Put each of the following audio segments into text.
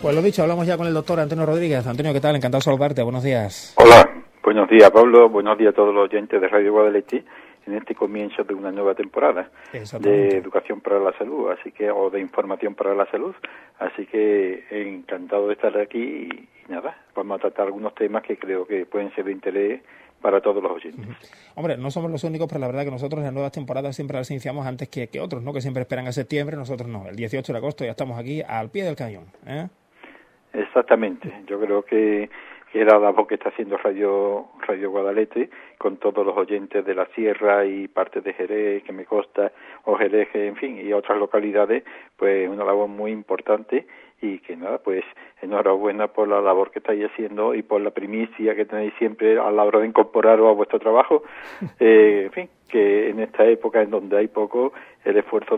Pues lo dicho, hablamos ya con el doctor Antonio Rodríguez. Antonio, ¿qué tal? Encantado de saludarte. Buenos días. Hola, buenos días, Pablo. Buenos días a todos los oyentes de Radio Guadalete en este comienzo de una nueva temporada de educación para la salud, o de información para la salud. Así que encantado de estar aquí y nada, vamos a tratar algunos temas que creo que pueden ser de interés para todos los oyentes. Hombre, no somos los únicos, pero la verdad que nosotros las nuevas temporadas siempre las iniciamos antes que otros, ¿no? Que siempre esperan a septiembre, nosotros no. El 18 de agosto ya estamos aquí al pie del cañón, ¿eh? Exactamente. Yo creo que la labor que está haciendo Radio Guadalete con todos los oyentes de la Sierra y parte de Jerez, que me consta, o Jerez, en fin, y otras localidades, pues una labor muy importante y que nada, pues enhorabuena por la labor que estáis haciendo y por la primicia que tenéis siempre a la hora de incorporaros a vuestro trabajo. En fin, que en esta época en donde hay poco, el esfuerzo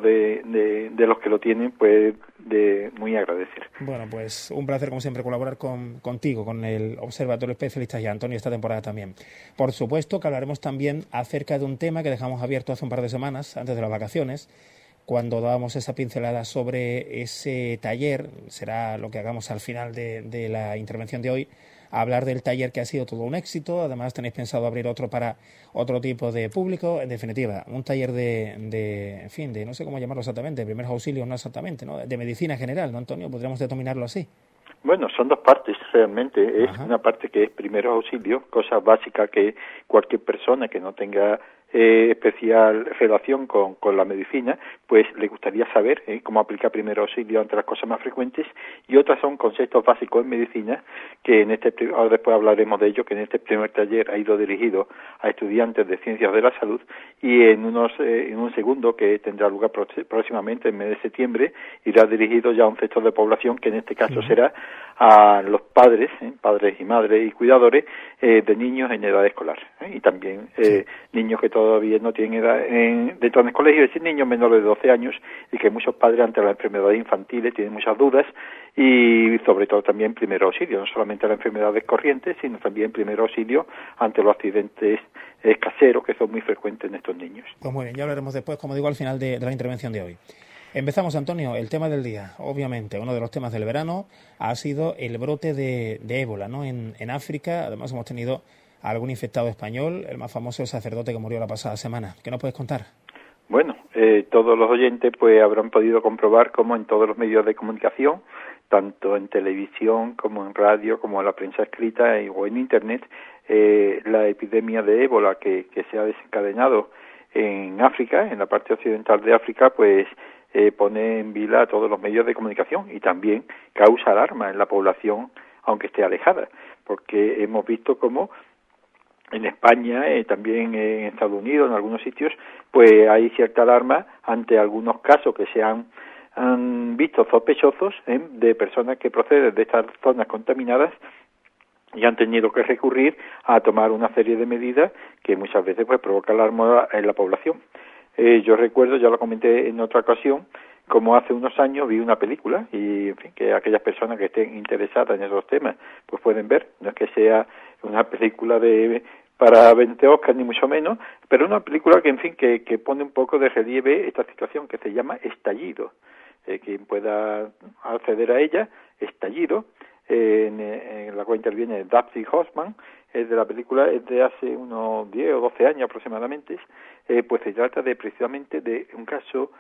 de los que lo tienen, pues de muy agradecer. Bueno, pues un placer como siempre colaborar contigo, con el Observatorio Especialista y Antonio esta temporada también. Por supuesto que hablaremos también acerca de un tema que dejamos abierto hace un par de semanas, antes de las vacaciones, cuando dábamos esa pincelada sobre ese taller. Será lo que hagamos al final de la intervención de hoy, hablar del taller que ha sido todo un éxito. Además tenéis pensado abrir otro para otro tipo de público. En definitiva, un taller en fin, de no sé cómo llamarlo exactamente, primeros auxilios, no exactamente, ¿no? De medicina general, ¿no, Antonio? Podríamos denominarlo así. Bueno, son dos partes realmente. Es una parte que es primeros auxilios, cosas básicas que cualquier persona que no tenga especial relación con la medicina, pues le gustaría saber cómo aplicar primer auxilio ante las cosas más frecuentes, y otras son conceptos básicos en medicina, que ahora después hablaremos de ello, que en este primer taller ha ido dirigido a estudiantes de ciencias de la salud, y en un segundo, que tendrá lugar próximamente en el mes de septiembre, irá dirigido ya a un sector de población que en este caso será a los padres y madres y cuidadores de niños en edad escolar, y también niños que todavía no tienen edad dentro del colegio, es decir, niños menores de 12 años, y que muchos padres ante las enfermedades infantiles tienen muchas dudas, y sobre todo también primer auxilio, no solamente las enfermedades corrientes, sino también primer auxilio ante los accidentes caseros, que son muy frecuentes en estos niños. Pues muy bien, ya hablaremos después, como digo, al final de la intervención de hoy. Empezamos, Antonio, el tema del día. Obviamente, uno de los temas del verano ha sido el brote de ébola, ¿no? En África. Además, hemos tenido algún infectado español, el más famoso, el sacerdote que murió la pasada semana. ¿Qué nos puedes contar? Bueno, todos los oyentes pues habrán podido comprobar cómo en todos los medios de comunicación, tanto en televisión como en radio, como en la prensa escrita o en Internet, la epidemia de ébola que se ha desencadenado en África, en la parte occidental de África, pues pone en vila a todos los medios de comunicación y también causa alarma en la población, aunque esté alejada, porque hemos visto cómo en España, también en Estados Unidos, en algunos sitios, pues hay cierta alarma ante algunos casos que se han visto sospechosos de personas que proceden de estas zonas contaminadas y han tenido que recurrir a tomar una serie de medidas que muchas veces pues provoca alarma en la población. Yo recuerdo, ya lo comenté en otra ocasión, como hace unos años vi una película, y en fin, que aquellas personas que estén interesadas en esos temas pues pueden ver. No es que sea una película para 20 Oscars ni mucho menos, pero una película que en fin que pone un poco de relieve esta situación, que se llama Estallido. Quien pueda acceder a ella, Estallido, en la cual interviene Dustin Hoffman, de la película es de hace unos 10 o 12 años aproximadamente. Pues se trata precisamente de un caso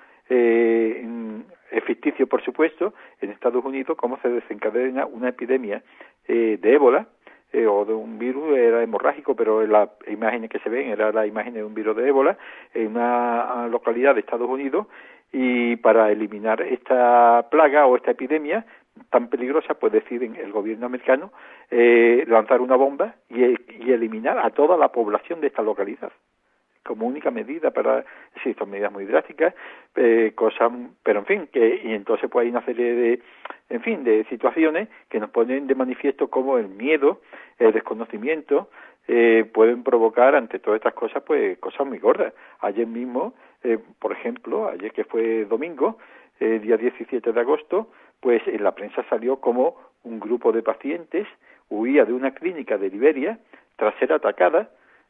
ficticio, por supuesto, en Estados Unidos, cómo se desencadena una epidemia de ébola, o de un virus, era hemorrágico, pero las imágenes que se ven era la imagen de un virus de ébola en una localidad de Estados Unidos, y para eliminar esta plaga o esta epidemia tan peligrosa, pues deciden el gobierno americano lanzar una bomba y eliminar a toda la población de esta localidad como única medida para, sí, son medidas muy drásticas, cosas, pero en fin, y entonces pues hay una serie de situaciones que nos ponen de manifiesto cómo el miedo, el desconocimiento, pueden provocar ante todas estas cosas pues cosas muy gordas. Ayer mismo, por ejemplo, ayer que fue domingo, día 17 de agosto, pues en la prensa salió como un grupo de pacientes huía de una clínica de Liberia tras ser atacada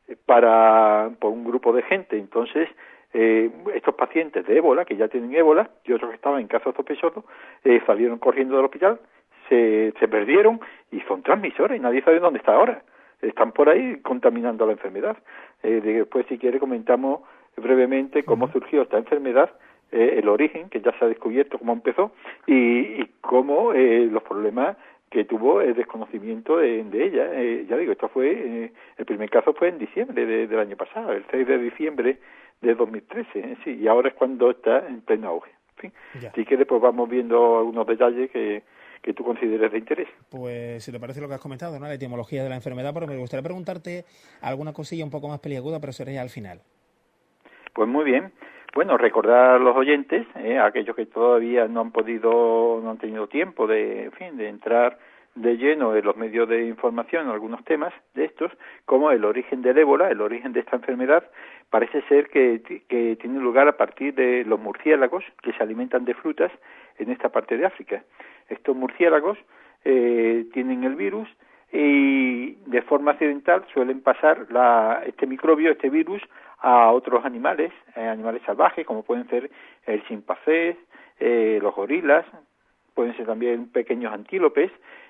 por un grupo de gente. Entonces, estos pacientes de ébola, que ya tienen ébola, y otros que estaban en casos sospechosos, salieron corriendo del hospital, se perdieron y son transmisores y nadie sabe dónde está ahora. Están por ahí contaminando la enfermedad. Después, si quiere, comentamos brevemente cómo surgió esta enfermedad, el origen, que ya se ha descubierto cómo empezó, y cómo los problemas que tuvo el desconocimiento de ella. Ya digo, esto fue, el primer caso fue en diciembre del año pasado, el 6 de diciembre de 2013, sí, y ahora es cuando está en pleno auge. En fin, si quieres, pues vamos viendo algunos detalles que tú consideres de interés. Pues si te parece lo que has comentado, ¿no? La etimología de la enfermedad, pero me gustaría preguntarte alguna cosilla un poco más peliaguda, pero sería al final. Pues muy bien. Bueno, recordar a los oyentes, aquellos que todavía no han tenido tiempo de entrar de lleno en los medios de información en algunos temas de estos, como el origen del ébola, el origen de esta enfermedad, parece ser que tiene lugar a partir de los murciélagos que se alimentan de frutas en esta parte de África. Estos murciélagos tienen el virus y de forma accidental suelen pasar este microbio, este virus, a otros animales, animales salvajes, como pueden ser el chimpancés, los gorilas, pueden ser también pequeños antílopes,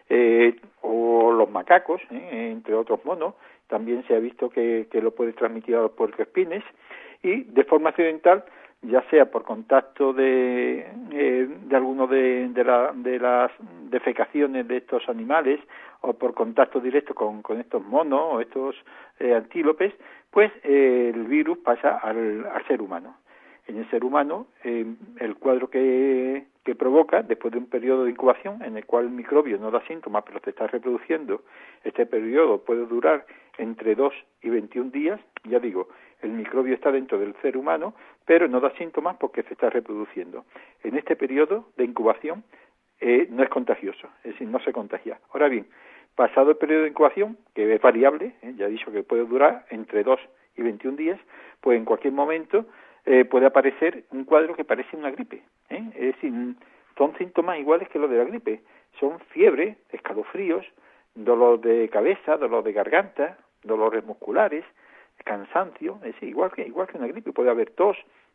o los macacos, entre otros monos. También se ha visto que lo puede transmitir a los puercoespines, y de forma accidental, ya sea por contacto de alguno de las defecaciones de estos animales, o por contacto directo con estos monos o estos antílopes, pues el virus pasa al ser humano. En el ser humano, el cuadro que provoca, después de un periodo de incubación en el cual el microbio no da síntomas pero se está reproduciendo, este periodo puede durar entre 2 y 21 días, ya digo, el microbio está dentro del ser humano, pero no da síntomas porque se está reproduciendo. En este periodo de incubación no es contagioso, es decir, no se contagia. Ahora bien, pasado el periodo de incubación, que es variable, ya he dicho que puede durar entre 2 y 21 días, pues en cualquier momento puede aparecer un cuadro que parece una gripe. Es decir, son síntomas iguales que los de la gripe. Son fiebre, escalofríos, dolor de cabeza, dolor de garganta, dolores musculares, cansancio, es decir, igual que una gripe. Puede haber tos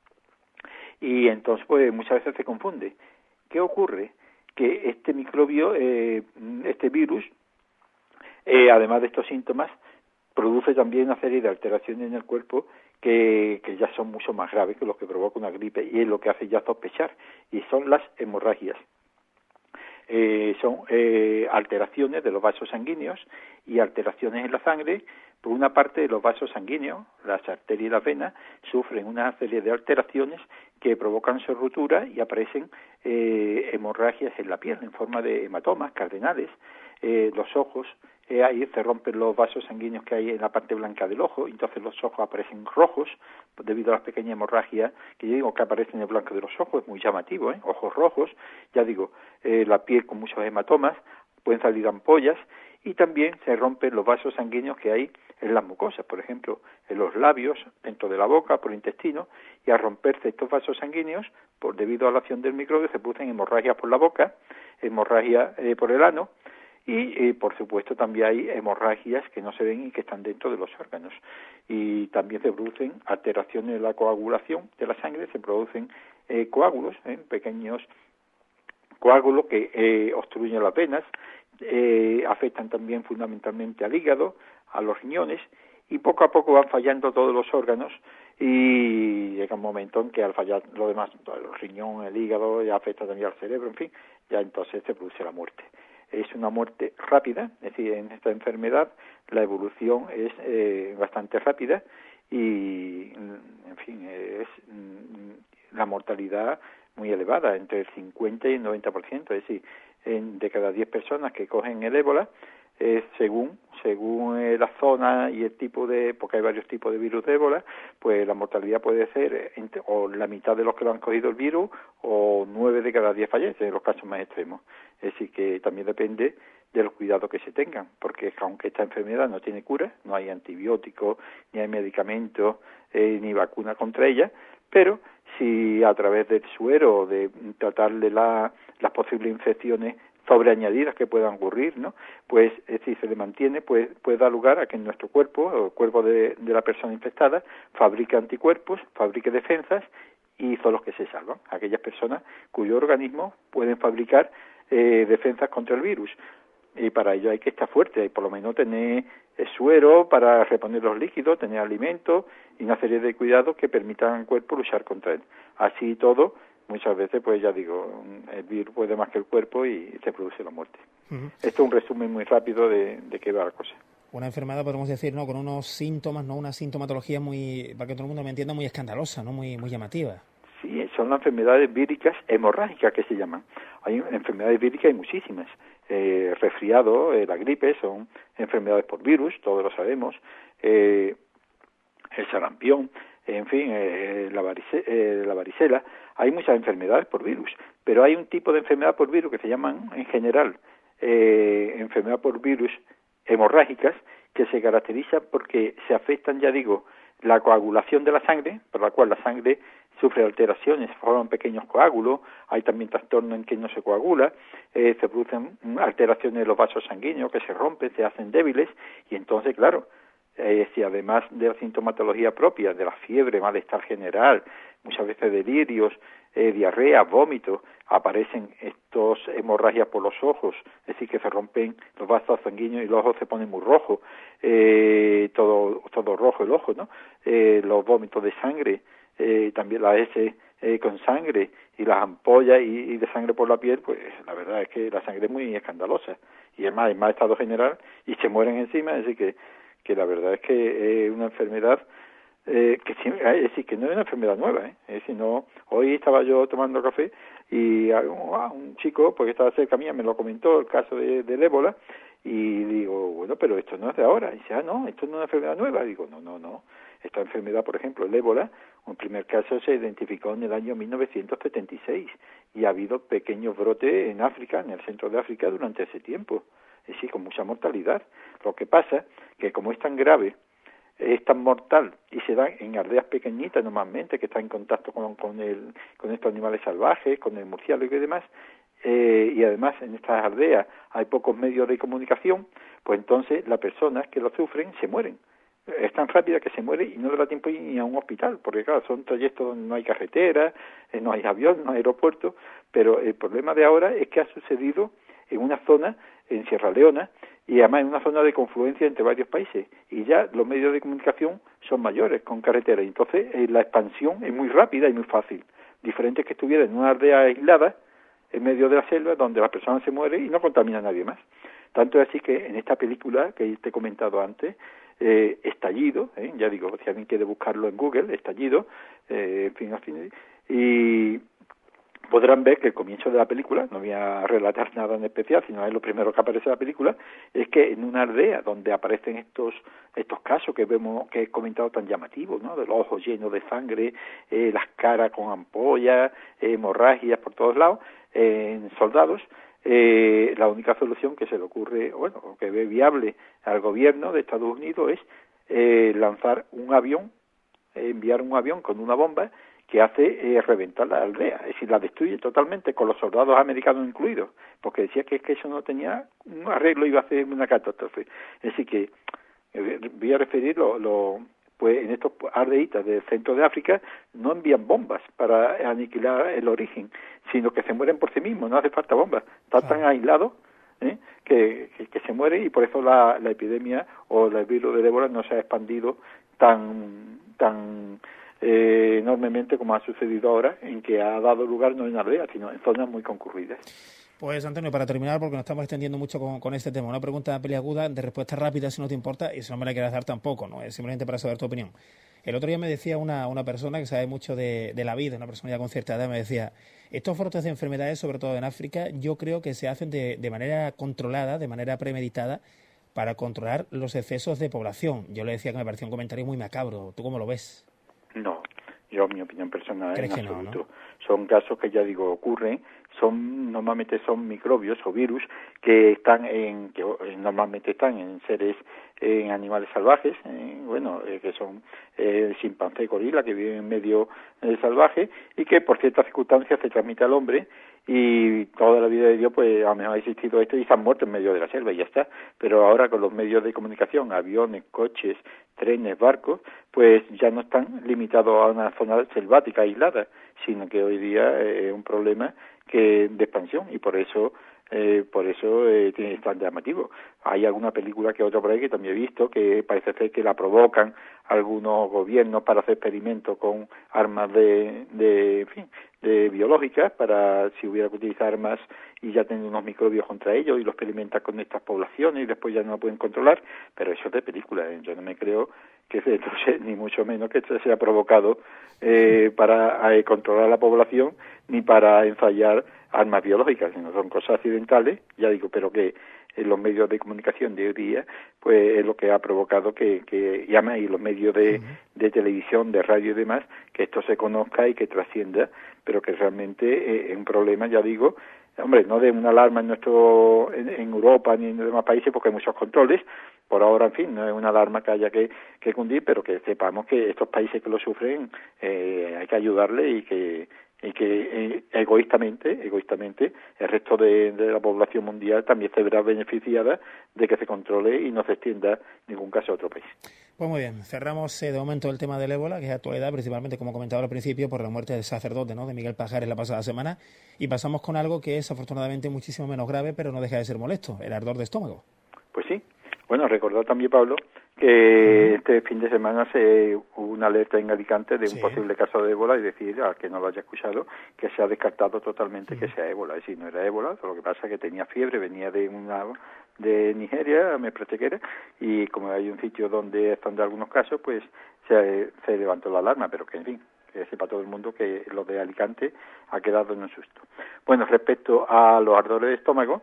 y entonces pues muchas veces se confunde. ¿Qué ocurre? Que este microbio, este virus, además de estos síntomas, produce también una serie de alteraciones en el cuerpo que ya son mucho más graves que los que provoca una gripe, y es lo que hace ya sospechar, y son las hemorragias. Son alteraciones de los vasos sanguíneos y alteraciones en la sangre. Por una parte, de los vasos sanguíneos, las arterias y las venas, sufren una serie de alteraciones que provocan su ruptura y aparecen hemorragias en la piel en forma de hematomas cardenales. Los ojos, ahí se rompen los vasos sanguíneos que hay en la parte blanca del ojo, entonces los ojos aparecen rojos debido a las pequeñas hemorragias que yo digo que aparecen en el blanco de los ojos. Es muy llamativo, ojos rojos, ya digo, la piel con muchos hematomas, pueden salir ampollas, y también se rompen los vasos sanguíneos que hay en las mucosas, por ejemplo, en los labios, dentro de la boca, por el intestino, y al romperse estos vasos sanguíneos, debido a la acción del microbio, se producen hemorragias por la boca, hemorragias por el ano, y por supuesto también hay hemorragias que no se ven y que están dentro de los órganos, y también se producen alteraciones de la coagulación de la sangre, se producen coágulos, pequeños coágulos que obstruyen las venas, afectan también fundamentalmente al hígado, a los riñones, y poco a poco van fallando todos los órganos, y llega un momento en que al fallar lo demás, el riñón, el hígado, ya afecta también al cerebro, en fin, ya entonces se produce la muerte. Es una muerte rápida, es decir, en esta enfermedad la evolución es bastante rápida, y en fin, es la mortalidad muy elevada, entre el 50 y el 90%, es decir, de cada 10 personas que cogen el ébola, según la zona y el tipo porque hay varios tipos de virus de ébola, pues la mortalidad puede ser o la mitad de los que lo han cogido el virus, o 9 de cada 10 fallecen en los casos más extremos. Es decir, que también depende de los cuidados que se tengan, porque aunque esta enfermedad no tiene cura, no hay antibióticos, ni hay medicamentos, ni vacuna contra ella, pero si a través del suero, de tratarle las posibles infecciones sobreañadidas que puedan ocurrir, ¿no? Pues si se le mantiene, pues puede dar lugar a que en nuestro cuerpo, o el cuerpo de la persona infectada, fabrique anticuerpos, fabrique defensas, y son los que se salvan. Aquellas personas cuyo organismo pueden fabricar defensas contra el virus. Y para ello hay que estar fuerte, y por lo menos tener suero para reponer los líquidos, tener alimentos y una serie de cuidados que permitan al cuerpo luchar contra él. Así todo, muchas veces, pues ya digo, el virus puede más que el cuerpo y se produce la muerte. Esto es un resumen muy rápido de qué va la cosa. Una enfermedad, podemos decir, ¿no?, con unos síntomas, ¿no?, una sintomatología muy, para que todo el mundo me entienda, muy escandalosa, ¿no?, muy llamativa. Sí, son las enfermedades víricas hemorrágicas que se llaman. Hay enfermedades víricas, hay muchísimas. Resfriado, la gripe, son enfermedades por virus, todos lo sabemos. El sarampión, en fin, la varicela. Hay muchas enfermedades por virus, pero hay un tipo de enfermedad por virus que se llaman, en general, enfermedad por virus hemorrágicas, que se caracterizan porque se afectan, ya digo, la coagulación de la sangre, por la cual la sangre sufre alteraciones, forman pequeños coágulos, hay también trastornos en que no se coagula, se producen alteraciones de los vasos sanguíneos que se rompen, se hacen débiles, y entonces, claro, si además de la sintomatología propia, de la fiebre, malestar general, muchas veces delirios, diarrea, vómitos, aparecen estos hemorragias por los ojos, es decir, que se rompen los vasos sanguíneos y los ojos se ponen muy rojos, todo rojo el ojo, ¿no? Los vómitos de sangre, también la S con sangre y las ampollas y de sangre por la piel, pues la verdad es que la sangre es muy escandalosa y además en mal estado general y se mueren encima, es decir que la verdad es que es una enfermedad es decir, que no es una enfermedad nueva, es decir, no, hoy estaba yo tomando café y un chico, porque estaba cerca mía, me lo comentó el caso del ébola, y digo, bueno, pero esto no es de ahora, y dice, no, esto no es una enfermedad nueva, digo, no, esta enfermedad, por ejemplo, el ébola, un primer caso se identificó en el año 1976, y ha habido pequeños brotes en África, en el centro de África, durante ese tiempo, es decir, con mucha mortalidad. Lo que pasa que como es tan grave, es tan mortal y se da en aldeas pequeñitas normalmente que están en contacto con estos animales salvajes, con el murciélago y demás, y además en estas aldeas hay pocos medios de comunicación, pues entonces las personas que lo sufren se mueren. Es tan rápida que se muere y no le da tiempo ni a un hospital, porque claro, son trayectos donde no hay carretera, no hay avión, no hay aeropuerto, pero el problema de ahora es que ha sucedido en una zona, en Sierra Leona, y además en una zona de confluencia entre varios países, y ya los medios de comunicación son mayores, con carretera, y entonces la expansión es muy rápida y muy fácil, diferente que estuviera en una aldea aislada, en medio de la selva, donde la persona se muere y no contamina a nadie más. Tanto es así que en esta película que te he comentado antes, Estallido, ya digo, si alguien quiere buscarlo en Google, Estallido, en fin, y podrán ver que el comienzo de la película, no voy a relatar nada en especial, sino es lo primero que aparece en la película, es que en una aldea donde aparecen estos casos que vemos, que he comentado tan llamativos, ¿no?, de los ojos llenos de sangre, las caras con ampollas, hemorragias por todos lados, en soldados, la única solución que se le ocurre, bueno, que ve viable al gobierno de Estados Unidos es lanzar un avión, enviar un avión con una bomba que hace reventar la aldea, es decir, la destruye totalmente, con los soldados americanos incluidos, porque decía que eso no tenía un arreglo, iba a ser una catástrofe. Es decir, que voy a referir pues en estos aldeitas del centro de África no envían bombas para aniquilar el origen, sino que se mueren por sí mismos, no hace falta bombas, están tan aislados que se mueren, y por eso la epidemia o el virus del ébola no se ha expandido tan enormemente como ha sucedido ahora, en que ha dado lugar no en aldeas, sino en zonas muy concurridas. Pues Antonio, para terminar, porque nos estamos extendiendo mucho con este tema, una pregunta peliaguda, de respuesta rápida si no te importa, y si no me la quieres dar tampoco, ¿no? Es simplemente para saber tu opinión. El otro día me decía una persona que sabe mucho de la vida, una persona ya con cierta edad, me decía, estos brotes de enfermedades, sobre todo en África, yo creo que se hacen de manera controlada, de manera premeditada, para controlar los excesos de población. Yo le decía que me parecía un comentario muy macabro. ¿Tú cómo lo ves? No, yo, mi opinión personal, en absoluto. No? Son casos que, ya digo, ocurren, normalmente son microbios o virus que normalmente están en seres, en animales salvajes, que son chimpancé y gorila, que viven en medio salvaje, y que por ciertas circunstancias se transmite al hombre, y toda la vida de Dios pues a lo mejor ha existido esto y se han muerto en medio de la selva y ya está. Pero ahora con los medios de comunicación, aviones, coches, trenes, barcos, pues ya no están limitados a una zona selvática aislada, sino que hoy día es un problema de expansión, y por eso Por eso es tan llamativo. Hay alguna película que otra por ahí que también he visto que parece ser que la provocan algunos gobiernos para hacer experimentos con armas en fin, de biológicas, para si hubiera que utilizar armas y ya tener unos microbios contra ellos y los experimentan con estas poblaciones y después ya no lo pueden controlar, pero eso es de película, ¿eh? Yo no me creo que entonces, ni mucho menos que esto sea provocado para controlar la población ni para ensayar armas biológicas, sino son cosas accidentales, ya digo, pero que en los medios de comunicación de hoy día, pues es lo que ha provocado que llama y los medios de televisión, de radio y demás, que esto se conozca y que trascienda, pero que realmente es un problema, ya digo, hombre, no de una alarma en Europa ni en demás países porque hay muchos controles, por ahora, en fin, no es una alarma que haya que cundir, pero que sepamos que estos países que lo sufren hay que ayudarles y que egoístamente el resto de la población mundial también se verá beneficiada de que se controle y no se extienda ningún caso a otro país. Pues muy bien, cerramos de momento el tema del ébola, que es actualidad, principalmente, como comentaba al principio, por la muerte del sacerdote, ¿no?, de Miguel Pajares la pasada semana, y pasamos con algo que es afortunadamente muchísimo menos grave, pero no deja de ser molesto, el ardor de estómago. Pues sí. Bueno, recordar también, Pablo, que este fin de semana hubo una alerta en Alicante de un posible caso de ébola y decir, al que no lo haya escuchado, que se ha descartado totalmente que sea ébola. Es decir, no era ébola, lo que pasa es que tenía fiebre, venía de Nigeria, me parece que era, y como hay un sitio donde están de algunos casos, pues se levantó la alarma, pero que en fin, que sepa todo el mundo que lo de Alicante ha quedado en un susto. Bueno, respecto a los ardores de estómago,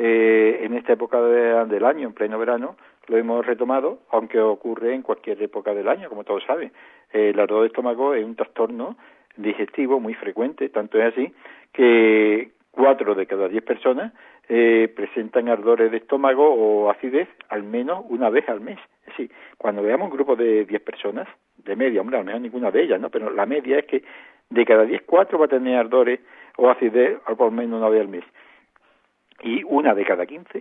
en esta época del año, en pleno verano, lo hemos retomado, aunque ocurre en cualquier época del año, como todos saben. El ardor de estómago es un trastorno digestivo muy frecuente, tanto es así que 4 de cada 10 personas presentan ardores de estómago o acidez al menos una vez al mes. Es decir, cuando veamos un grupo de 10 personas, de media, hombre, a lo mejor ninguna de ellas, ¿no? Pero la media es que de cada 10, 4 va a tener ardores o acidez al por menos una vez al mes. Y una de cada 15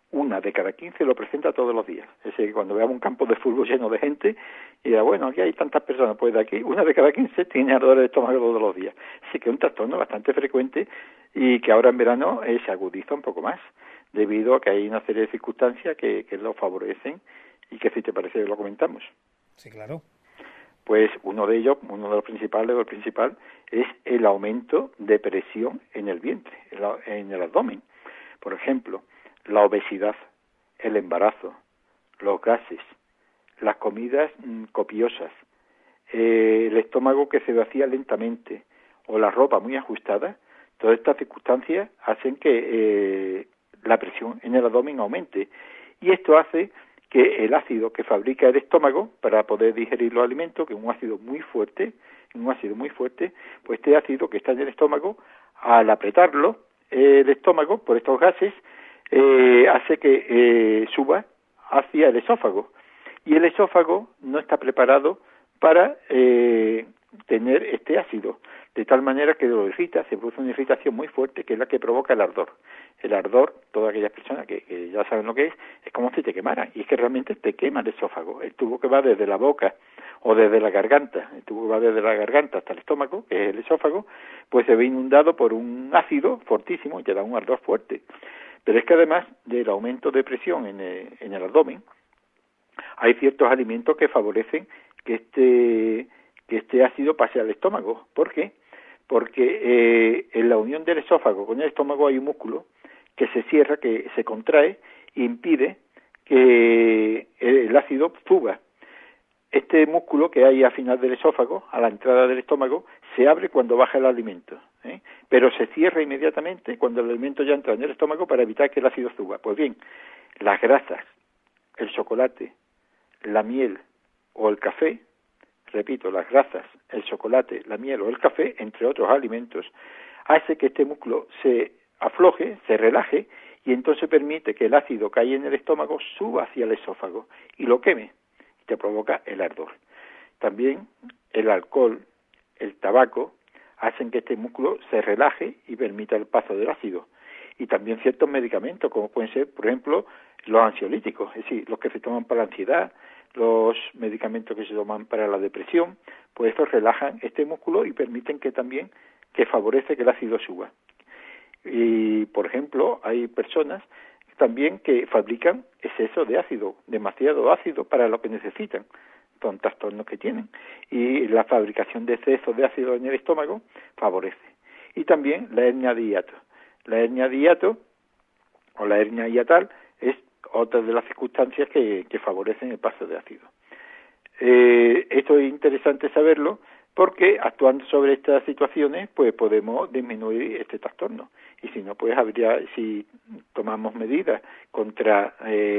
lo presenta todos los días. Es decir, cuando veamos un campo de fútbol lleno de gente, y bueno, aquí hay tantas personas, pues de aquí, una de cada 15 tiene ardores de estómago todos los días. Así que es un trastorno bastante frecuente y que ahora en verano se agudiza un poco más, debido a que hay una serie de circunstancias que lo favorecen y que, si te parece, lo comentamos. Sí, claro. Pues uno de los principales, o el principal, es el aumento de presión en el vientre, en el abdomen. Por ejemplo, la obesidad, el embarazo, los gases, las comidas copiosas, el estómago que se vacía lentamente o la ropa muy ajustada, todas estas circunstancias hacen que la presión en el abdomen aumente. Y esto hace que el ácido que fabrica el estómago para poder digerir los alimentos, que es un ácido muy fuerte, pues este ácido que está en el estómago, al apretarlo, el estómago, por estos gases, hace que suba hacia el esófago. Y el esófago no está preparado para tener este ácido, de tal manera que lo irrita, se produce una irritación muy fuerte, que es la que provoca el ardor. El ardor, todas aquellas personas que ya saben lo que es como si te quemaran, y es que realmente te quema el esófago. El tubo que va desde la boca o desde la garganta, el tubo que va desde la garganta hasta el estómago, que es el esófago, pues se ve inundado por un ácido fortísimo y te da un ardor fuerte. Pero es que además del aumento de presión en el abdomen, hay ciertos alimentos que favorecen que este ácido pase al estómago. ¿Por qué? Porque en la unión del esófago con el estómago hay un músculo que se cierra, que se contrae e impide que el ácido suba. Este músculo que hay al final del esófago, a la entrada del estómago, se abre cuando baja el alimento, pero se cierra inmediatamente cuando el alimento ya entra en el estómago para evitar que el ácido suba. Pues bien, las grasas, el chocolate, la miel o el café, repito, las grasas, el chocolate, la miel o el café, entre otros alimentos, hace que este músculo se afloje, se relaje, y entonces permite que el ácido que hay en el estómago suba hacia el esófago y lo queme, y te provoca el ardor. También el alcohol, el tabaco, hacen que este músculo se relaje y permita el paso del ácido. Y también ciertos medicamentos, como pueden ser, por ejemplo, los ansiolíticos, es decir, los que se toman para la ansiedad, los medicamentos que se toman para la depresión, pues estos relajan este músculo y permiten que también, que favorece que el ácido suba. Y Y, por ejemplo, hay personas también que fabrican exceso de ácido, demasiado ácido para lo que necesitan, son trastornos que tienen. Y la fabricación de exceso de ácido en el estómago favorece. Y también la hernia de hiato. La hernia de hiato o la hernia hiatal es otra de las circunstancias que favorecen el paso de ácido. Esto es interesante saberlo porque actuando sobre estas situaciones pues podemos disminuir este trastorno, y si no pues si tomamos medidas contra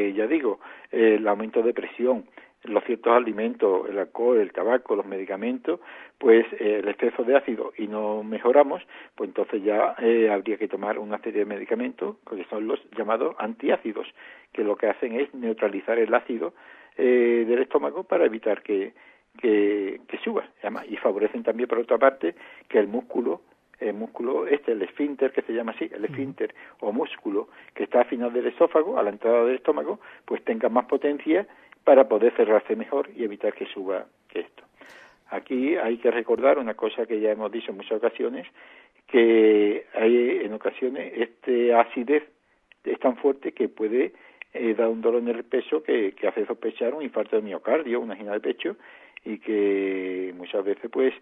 el aumento de presión, los ciertos alimentos, el alcohol, el tabaco, los medicamentos, pues el exceso de ácido, y no mejoramos, pues entonces ya habría que tomar una serie de medicamentos que son los llamados antiácidos, que lo que hacen es neutralizar el ácido del estómago para evitar que suba, además, y favorecen también por otra parte que el músculo el esfínter, que se llama así, el esfínter o músculo que está al final del esófago, a la entrada del estómago, pues tenga más potencia para poder cerrarse mejor y evitar que suba esto. Aquí hay que recordar una cosa que ya hemos dicho en muchas ocasiones, que hay en ocasiones acidez es tan fuerte que puede dar un dolor en el pecho que hace sospechar un infarto de miocardio, una angina de pecho, y que muchas veces pues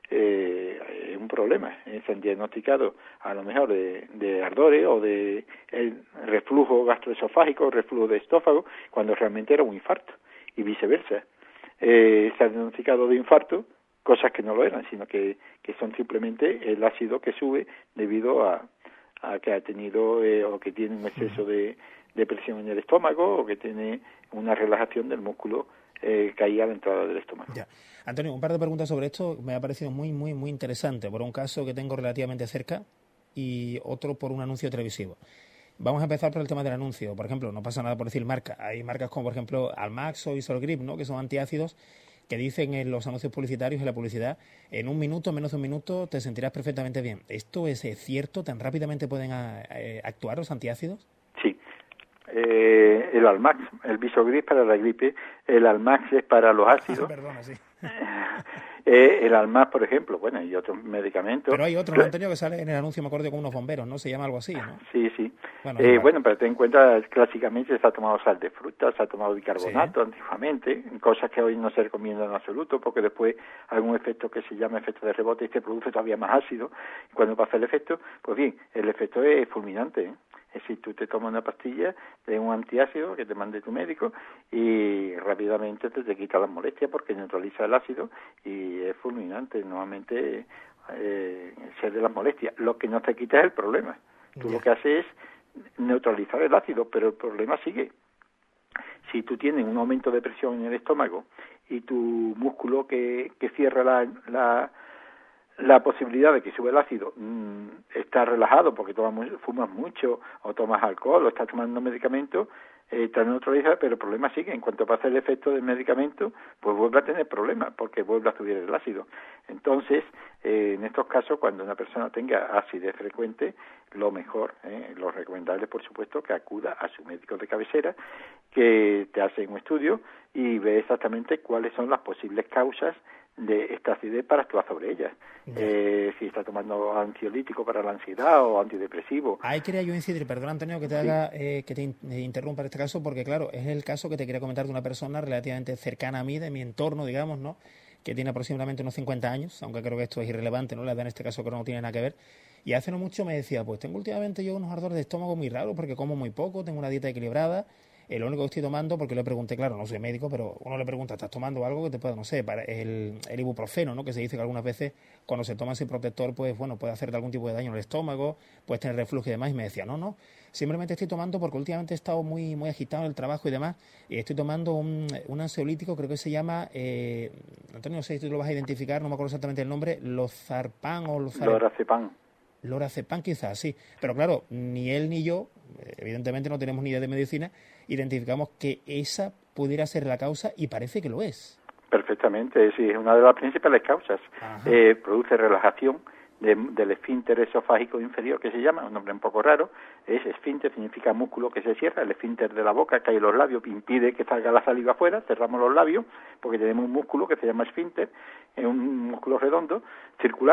es un problema. Se han diagnosticado a lo mejor de ardores o de reflujo gastroesofágico, reflujo de estófago, cuando realmente era un infarto, y viceversa. Se ha diagnosticado de infarto cosas que no lo eran, sino que son simplemente el ácido que sube debido a que ha tenido o que tiene un exceso de presión en el estómago, o que tiene una relajación del músculo que hay a la entrada del estómago. Ya. Antonio, un par de preguntas sobre esto me ha parecido muy, muy, muy interesante, por un caso que tengo relativamente cerca y otro por un anuncio televisivo. Vamos a empezar por el tema del anuncio. Por ejemplo, no pasa nada por decir marca. Hay marcas como, por ejemplo, Almax o Isolgrip, ¿no?, que son antiácidos, que dicen en los anuncios publicitarios, en la publicidad, en un minuto, menos de un minuto, te sentirás perfectamente bien. ¿Esto es cierto? ¿Tan rápidamente pueden actuar los antiácidos? Sí. El Almax, el Visogris para la gripe, el Almax es para los ácidos. Perdona, sí. El Almax, por ejemplo, bueno, y otros medicamentos. Pero hay otro, ¿no, Antonio, que sale en el anuncio, me acuerdo, con unos bomberos, ¿no? Se llama algo así, ¿no? Sí. Bueno, pero ten en cuenta, clásicamente se ha tomado sal de fruta, se ha tomado bicarbonato antiguamente, cosas que hoy no se recomiendan en absoluto, porque después hay un efecto que se llama efecto de rebote y se produce todavía más ácido. Cuando pasa el efecto, pues bien, el efecto es fulminante, ¿eh? Es decir, tú te tomas una pastilla de un antiácido que te mande tu médico y rápidamente te quita las molestias porque neutraliza el ácido y es fulminante. Nuevamente ser de las molestias. Lo que no te quita es el problema. Tú lo que haces es neutralizar el ácido, pero el problema sigue. Si tú tienes un aumento de presión en el estómago y tu músculo que cierra la posibilidad de que sube el ácido está relajado porque fumas mucho o tomas alcohol o estás tomando medicamentos, está neutralizado, pero el problema sigue. En cuanto pasa el efecto del medicamento, pues vuelve a tener problemas porque vuelve a subir el ácido. Entonces, en estos casos, cuando una persona tenga acidez frecuente, lo mejor, lo recomendable, por supuesto, que acuda a su médico de cabecera, que te hace un estudio y ve exactamente cuáles son las posibles causas de esta acidez para actuar sobre ellas. Si está tomando ansiolítico para la ansiedad o antidepresivo. Ahí quería yo incidir, perdón, Antonio, que te interrumpa en este caso, porque claro, es el caso que te quería comentar de una persona relativamente cercana a mí, de mi entorno, digamos, ¿no?, que tiene aproximadamente unos 50 años, aunque creo que esto es irrelevante, ¿no?, la edad en este caso que no tiene nada que ver. Y hace no mucho me decía, pues tengo últimamente yo unos ardores de estómago muy raros porque como muy poco, tengo una dieta equilibrada. Lo único que estoy tomando, porque le pregunté, claro, no soy médico, pero uno le pregunta, ¿estás tomando algo que te pueda, no sé, para el ibuprofeno, ¿no?, que se dice que algunas veces cuando se toma ese protector, pues bueno, puede hacerte algún tipo de daño en el estómago, puedes tener reflujo y demás? Y me decía, no, simplemente estoy tomando porque últimamente he estado muy, muy agitado en el trabajo y demás, y estoy tomando un ansiolítico, creo que se llama, Antonio, no sé si tú lo vas a identificar, no me acuerdo exactamente el nombre, Lorazepam o Lorazepam quizás, sí, pero claro, ni él ni yo, evidentemente no tenemos ni idea de medicina, identificamos que esa pudiera ser la causa y parece que lo es. Perfectamente, sí, es una de las principales causas. Produce relajación del esfínter esofágico inferior, que se llama, un nombre un poco raro, es esfínter, significa músculo que se cierra, el esfínter de la boca que hay en los labios impide que salga la saliva afuera, cerramos los labios porque tenemos un músculo que se llama esfínter, es un músculo redondo, circular,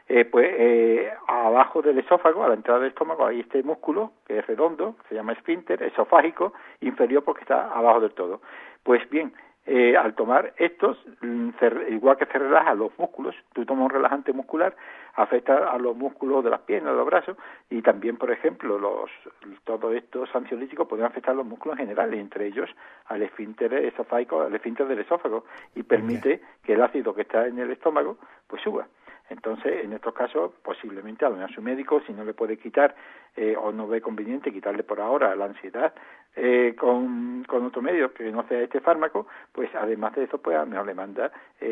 abajo del esófago, a la entrada del estómago, hay este músculo que es redondo, se llama esfínter esofágico inferior porque está abajo del todo. Pues bien, al tomar estos, igual que se relajan los músculos, tú tomas un relajante muscular, afecta a los músculos de las piernas, de los brazos, y también, por ejemplo, todos estos ansiolíticos pueden afectar a los músculos en general, y entre ellos al esfínter esofágico, al esfínter del esófago, y permite que el ácido que está en el estómago pues suba. Entonces, en estos casos, posiblemente a lo mejor su médico, si no le puede quitar o no ve conveniente quitarle por ahora la ansiedad con otro medio que no sea este fármaco, pues además de eso, pues a lo mejor le manda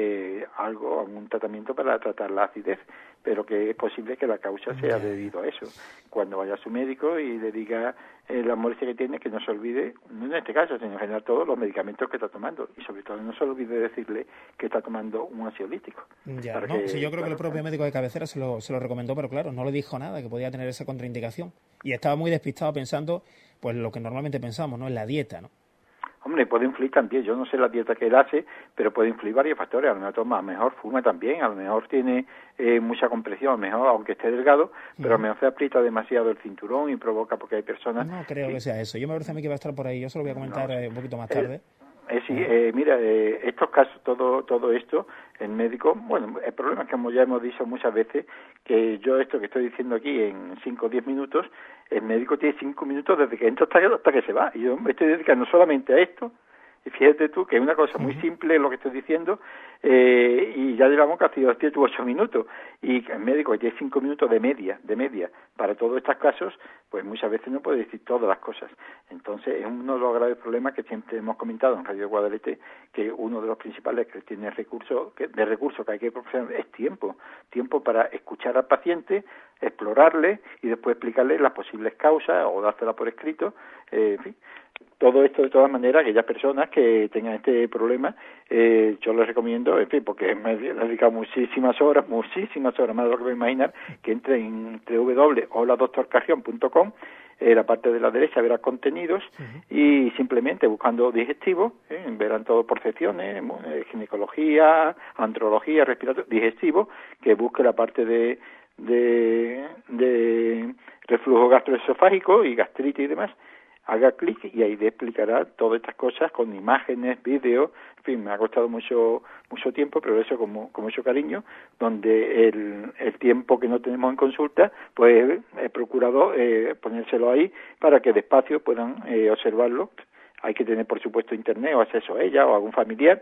algún tratamiento para tratar la acidez, pero que es posible que la causa sea debido a eso. Cuando vaya a su médico y le diga la molestia que tiene, que no se olvide, no en este caso, sino en general todos los medicamentos que está tomando, y sobre todo no se olvide decirle que está tomando un ansiolítico. Ya, no, sí, yo creo que el propio médico de cabecera se lo recomendó, pero claro, no le dijo nada, que podía tener esa contraindicación. Y estaba muy despistado pensando, pues lo que normalmente pensamos, ¿no? En la dieta, ¿no? Hombre, puede influir también, yo no sé la dieta que él hace, pero puede influir varios factores. A lo mejor toma, a lo mejor fuma también, a lo mejor tiene mucha compresión, a lo mejor, aunque esté delgado, pero a lo mejor se aprieta demasiado el cinturón y provoca, porque hay personas... No creo que sea eso. Yo me parece a mí que va a estar por ahí, yo se lo voy a comentar un poquito más tarde. Mira, estos casos, todo esto, el médico, bueno, el problema es que como ya hemos dicho muchas veces, que yo esto que estoy diciendo aquí en 5 o 10 minutos, el médico tiene 5 minutos desde que entra hasta que se va, y yo me estoy dedicando solamente a esto, y fíjate tú que es una cosa muy simple lo que estoy diciendo, y ya llevamos casi 7 u 8 minutos, y el médico que tiene 5 minutos de media, para todos estos casos, pues muchas veces no puede decir todas las cosas. Entonces es uno de los graves problemas que siempre hemos comentado en Radio Guadalete, que uno de los principales que tiene recursos que hay que proporcionar es tiempo para escuchar al paciente, explorarle y después explicarle las posibles causas o dársela por escrito, en fin. Todo esto, de todas maneras, aquellas personas que tengan este problema, yo les recomiendo, en fin, porque me he dedicado muchísimas horas, más de lo que me imaginar, que entre en www.holadoctorcarrion.com, la parte de la derecha verá contenidos y simplemente buscando digestivo, verán todo por secciones, ginecología, andrología, respiratorio, digestivo, que busque la parte de reflujo gastroesofágico y gastritis y demás, haga clic y ahí le explicará todas estas cosas con imágenes, vídeos, en fin, me ha costado mucho tiempo, pero eso con mucho cariño, donde el tiempo que no tenemos en consulta, pues he procurado ponérselo ahí para que despacio puedan observarlo. Hay que tener, por supuesto, internet o acceso a ella o a algún familiar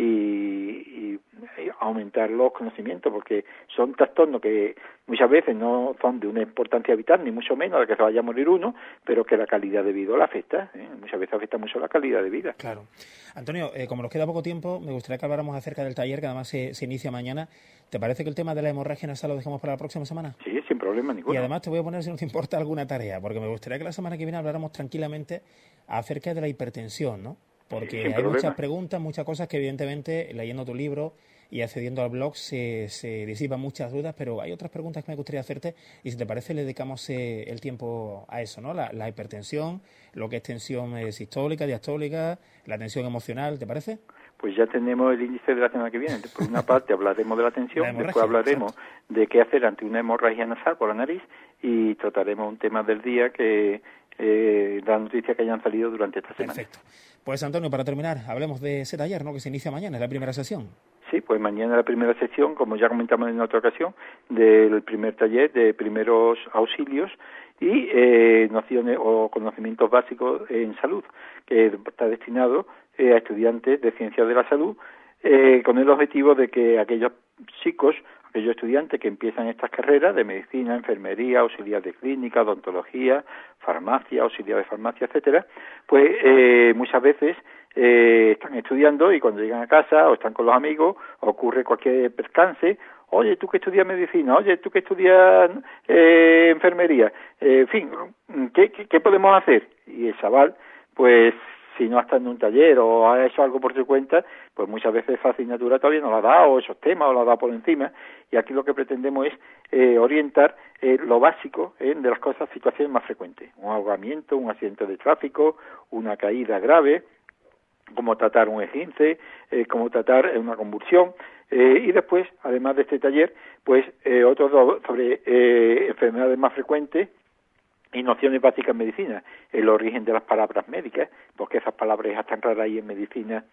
y aumentar los conocimientos, porque son trastornos que muchas veces no son de una importancia vital, ni mucho menos de que se vaya a morir uno, pero que la calidad de vida la afecta. Muchas veces afecta mucho la calidad de vida. Claro. Antonio, como nos queda poco tiempo, me gustaría que habláramos acerca del taller, que además se inicia mañana. ¿Te parece que el tema de la hemorragia nasal lo dejamos para la próxima semana? Sí, sin problema ninguno. Y además te voy a poner, si no te importa, alguna tarea, porque me gustaría que la semana que viene habláramos tranquilamente acerca de la hipertensión, ¿no? Porque hay muchas preguntas, muchas cosas que evidentemente, leyendo tu libro y accediendo al blog, se disipan muchas dudas, pero hay otras preguntas que me gustaría hacerte y si te parece le dedicamos el tiempo a eso, ¿no? La hipertensión, lo que es tensión sistólica, diastólica, la tensión emocional, ¿te parece? Pues ya tenemos el índice de la semana que viene. Por una parte hablaremos de la tensión, después hablaremos de qué hacer ante una hemorragia nasal por la nariz y trataremos un tema del día que la noticia que hayan salido durante esta semana. Perfecto. Pues Antonio, para terminar, hablemos de ese taller, ¿no? Que se inicia mañana, es la primera sesión. Sí, pues mañana la primera sesión, como ya comentamos en otra ocasión, del primer taller de primeros auxilios y nociones o conocimientos básicos en salud, que está destinado a estudiantes de ciencias de la salud, con el objetivo de que aquellos estudiantes que empiezan estas carreras de medicina, enfermería, auxiliar de clínica, odontología, farmacia, auxiliar de farmacia, etcétera, pues muchas veces están estudiando y cuando llegan a casa o están con los amigos ocurre cualquier percance. Oye, tú que estudias medicina, oye, tú que estudias enfermería, en fin, ¿qué podemos hacer? Y el chaval, pues si no ha estado en un taller o ha hecho algo por su cuenta, pues muchas veces esa asignatura todavía no la ha dado, o esos temas, o la ha dado por encima, y aquí lo que pretendemos es orientar lo básico de las cosas, situaciones más frecuentes, un ahogamiento, un accidente de tráfico, una caída grave, cómo tratar un esguince, cómo tratar una convulsión, Y después, además de este taller, pues otros dos sobre enfermedades más frecuentes y nociones básicas en medicina, el origen de las palabras médicas, porque esas palabras ya están raras ahí en medicina,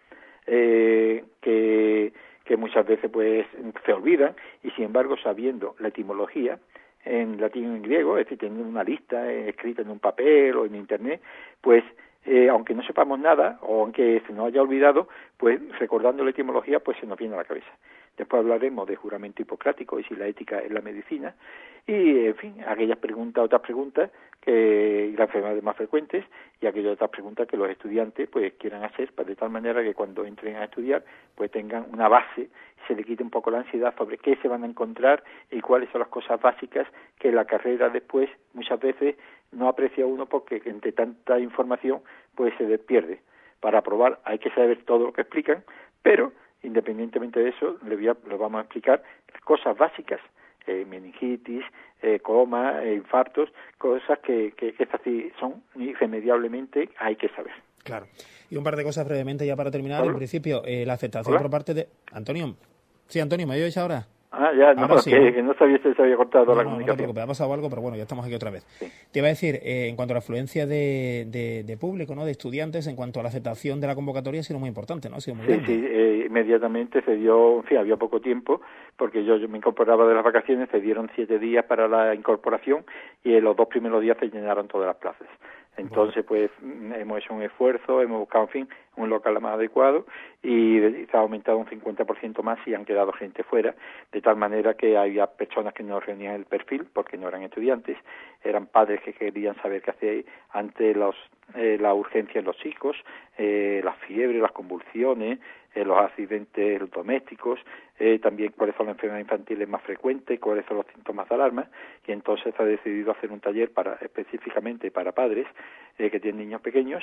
que muchas veces pues se olvidan, y sin embargo sabiendo la etimología en latín y en griego, es decir, teniendo una lista escrita en un papel o en internet, pues aunque no sepamos nada o aunque se nos haya olvidado, pues recordando la etimología pues se nos viene a la cabeza. Después hablaremos de juramento hipocrático y si la ética es la medicina y, en fin, aquellas preguntas, otras preguntas y las enfermedades más frecuentes y aquellas otras preguntas que los estudiantes pues quieran hacer de tal manera que cuando entren a estudiar pues tengan una base, se le quite un poco la ansiedad sobre qué se van a encontrar y cuáles son las cosas básicas que la carrera después muchas veces no aprecia uno porque entre tanta información pues se pierde. Para aprobar hay que saber todo lo que explican, pero independientemente de eso, le vamos a explicar cosas básicas, meningitis, coma, infartos, cosas que estas sí son irremediablemente hay que saber. Claro. Y un par de cosas brevemente ya para terminar. ¿Hola? En principio, la aceptación por parte de... Antonio. Sí, Antonio, ¿me oyes ahora? Ya, no, ahora sí, que no sabía si se había cortado la comunicación. No te preocupes, ha pasado algo, pero bueno, ya estamos aquí otra vez. Sí. Te iba a decir, en cuanto a la afluencia de público, ¿no? De estudiantes, en cuanto a la aceptación de la convocatoria, ha sido muy importante, ¿no? Ha sido muy grande. Sí, inmediatamente se dio, en fin, había poco tiempo, porque yo me incorporaba de las vacaciones, se dieron 7 días para la incorporación y en los 2 primeros días se llenaron todas las plazas. Entonces, pues, hemos hecho un esfuerzo, hemos buscado, en fin, un local más adecuado y se ha aumentado un 50% más y han quedado gente fuera, de tal manera que había personas que no reunían el perfil porque no eran estudiantes, eran padres que querían saber qué hacer ante la urgencia en los hijos, la fiebre, las convulsiones, los accidentes domésticos, también cuáles son las enfermedades infantiles más frecuentes, cuáles son los síntomas de alarma, y entonces ha decidido hacer un taller específicamente para padres que tienen niños pequeños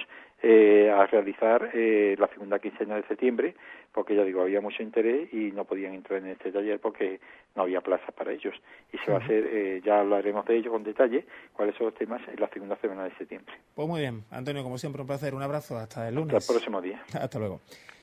a realizar la segunda quincena de septiembre, porque ya digo, había mucho interés y no podían entrar en este taller porque no había plazas para ellos. Y se va a hacer, ya hablaremos de ello con detalle, cuáles son los temas en la segunda semana de septiembre. Pues muy bien, Antonio, como siempre un placer, un abrazo, hasta el lunes. Hasta el próximo día. Hasta luego.